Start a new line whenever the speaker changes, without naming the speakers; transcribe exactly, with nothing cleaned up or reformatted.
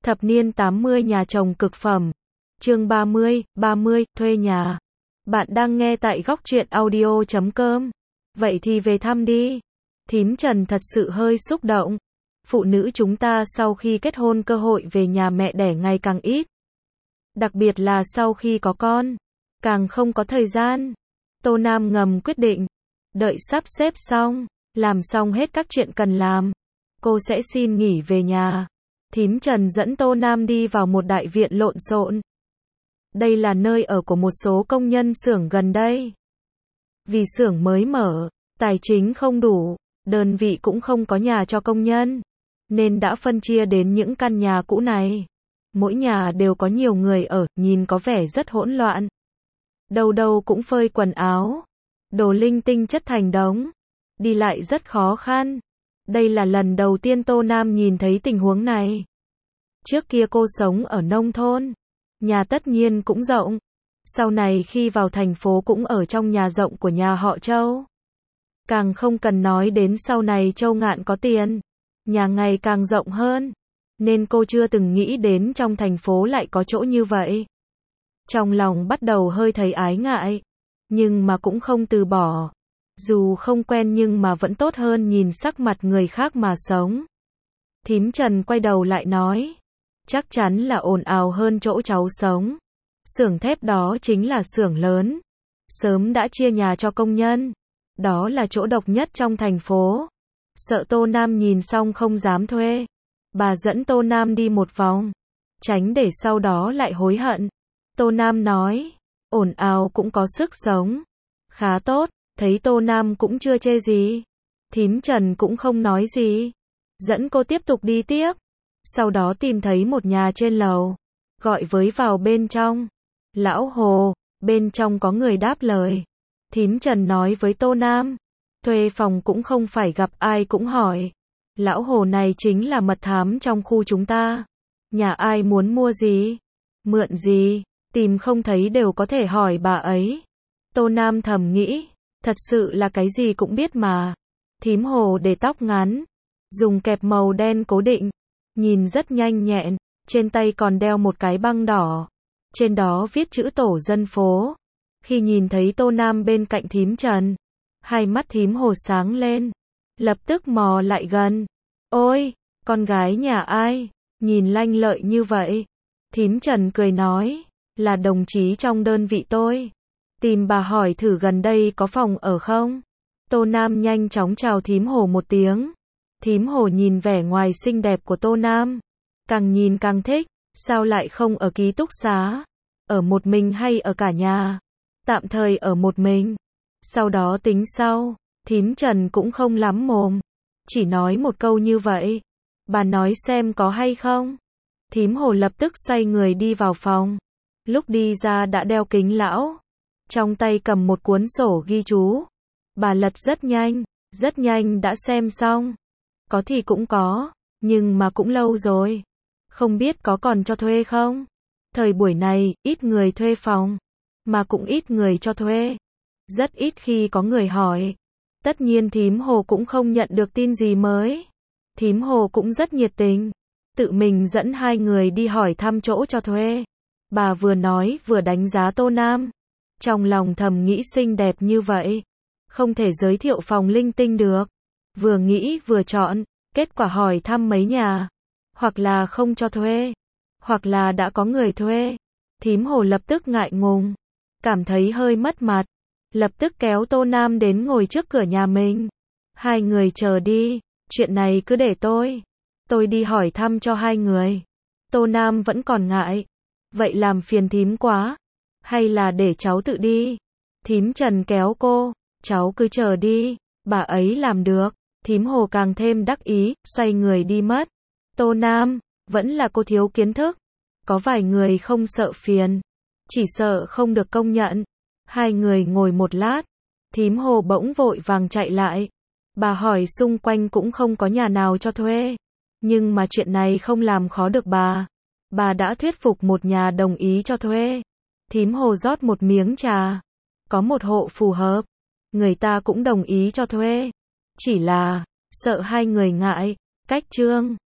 Thập niên tám mươi nhà chồng cực phẩm. Chương ba mươi, ba mươi, thuê nhà. Bạn đang nghe tại góc truyện audio chấm com. Vậy thì về thăm đi. Thím Trần thật sự hơi xúc động. Phụ nữ chúng ta sau khi kết hôn cơ hội về nhà mẹ đẻ ngày càng ít. Đặc biệt là sau khi có con, càng không có thời gian. Tô Nam ngầm quyết định, đợi sắp xếp xong, làm xong hết các chuyện cần làm, cô sẽ xin nghỉ về nhà. Thím Trần dẫn Tô Nam đi vào một đại viện lộn xộn. Đây là nơi ở của một số công nhân xưởng gần đây. Vì xưởng mới mở, tài chính không đủ, đơn vị cũng không có nhà cho công nhân, nên đã phân chia đến những căn nhà cũ này. Mỗi nhà đều có nhiều người ở, nhìn có vẻ rất hỗn loạn. Đâu đâu cũng phơi quần áo, đồ linh tinh chất thành đống, đi lại rất khó khăn. Đây là lần đầu tiên Tô Nam nhìn thấy tình huống này. Trước kia cô sống ở nông thôn, nhà tất nhiên cũng rộng. Sau này khi vào thành phố cũng ở trong nhà rộng của nhà họ Châu. Càng không cần nói đến sau này Châu Ngạn có tiền, nhà ngày càng rộng hơn, nên cô chưa từng nghĩ đến trong thành phố lại có chỗ như vậy. Trong lòng bắt đầu hơi thấy ái ngại, nhưng mà cũng không từ bỏ. Dù không quen nhưng mà vẫn tốt hơn nhìn sắc mặt người khác mà sống. Thím Trần quay đầu lại nói, chắc chắn là ồn ào hơn chỗ cháu sống. Xưởng thép đó chính là xưởng lớn, sớm đã chia nhà cho công nhân. Đó là chỗ độc nhất trong thành phố. Sợ Tô Nam nhìn xong không dám thuê, bà dẫn Tô Nam đi một vòng, tránh để sau đó lại hối hận. Tô Nam nói, ồn ào cũng có sức sống. Khá tốt, thấy Tô Nam cũng chưa chê gì. Thím Trần cũng không nói gì, dẫn cô tiếp tục đi tiếp. Sau đó tìm thấy một nhà trên lầu, gọi với vào bên trong. Lão Hồ, bên trong có người đáp lời. Thím Trần nói với Tô Nam, thuê phòng cũng không phải gặp ai cũng hỏi. Lão Hồ này chính là mật thám trong khu chúng ta. Nhà ai muốn mua gì, mượn gì, tìm không thấy đều có thể hỏi bà ấy. Tô Nam thầm nghĩ, thật sự là cái gì cũng biết mà. Thím Hồ để tóc ngắn, dùng kẹp màu đen cố định, nhìn rất nhanh nhẹn, trên tay còn đeo một cái băng đỏ. Trên đó viết chữ tổ dân phố. Khi nhìn thấy Tô Nam bên cạnh thím Trần, hai mắt thím Hồ sáng lên, lập tức mò lại gần. Ôi, con gái nhà ai, nhìn lanh lợi như vậy? Thím Trần cười nói, là đồng chí trong đơn vị tôi. Tìm bà hỏi thử gần đây có phòng ở không? Tô Nam nhanh chóng chào thím Hồ một tiếng. Thím Hồ nhìn vẻ ngoài xinh đẹp của Tô Nam, càng nhìn càng thích. Sao lại không ở ký túc xá? Ở một mình hay ở cả nhà? Tạm thời ở một mình, sau đó tính sau. Thím Trần cũng không lắm mồm, chỉ nói một câu như vậy. Bà nói xem có hay không? Thím Hồ lập tức xoay người đi vào phòng. Lúc đi ra đã đeo kính lão, trong tay cầm một cuốn sổ ghi chú. Bà lật rất nhanh, rất nhanh đã xem xong. Có thì cũng có, nhưng mà cũng lâu rồi. Không biết có còn cho thuê không? Thời buổi này, ít người thuê phòng, mà cũng ít người cho thuê. Rất ít khi có người hỏi. Tất nhiên thím Hồ cũng không nhận được tin gì mới. Thím Hồ cũng rất nhiệt tình, tự mình dẫn hai người đi hỏi thăm chỗ cho thuê. Bà vừa nói vừa đánh giá Tô Nam. Trong lòng thầm nghĩ xinh đẹp như vậy, không thể giới thiệu phòng linh tinh được. Vừa nghĩ vừa chọn, kết quả hỏi thăm mấy nhà. Hoặc là không cho thuê, hoặc là đã có người thuê. Thím Hồ lập tức ngại ngùng, cảm thấy hơi mất mặt, lập tức kéo Tô Nam đến ngồi trước cửa nhà mình. Hai người chờ đi, chuyện này cứ để tôi. Tôi đi hỏi thăm cho hai người. Tô Nam vẫn còn ngại. Vậy làm phiền thím quá. Hay là để cháu tự đi? Thím Trần kéo cô, cháu cứ chờ đi, bà ấy làm được. Thím Hồ càng thêm đắc ý, xoay người đi mất. Tô Nam, vẫn là cô thiếu kiến thức. Có vài người không sợ phiền, chỉ sợ không được công nhận. Hai người ngồi một lát, thím Hồ bỗng vội vàng chạy lại. Bà hỏi xung quanh cũng không có nhà nào cho thuê. Nhưng mà chuyện này không làm khó được bà. Bà đã thuyết phục một nhà đồng ý cho thuê. Thím Hồ rót một miếng trà. Có một hộ phù hợp, người ta cũng đồng ý cho thuê. Chỉ là, sợ hai người ngại. Cách chương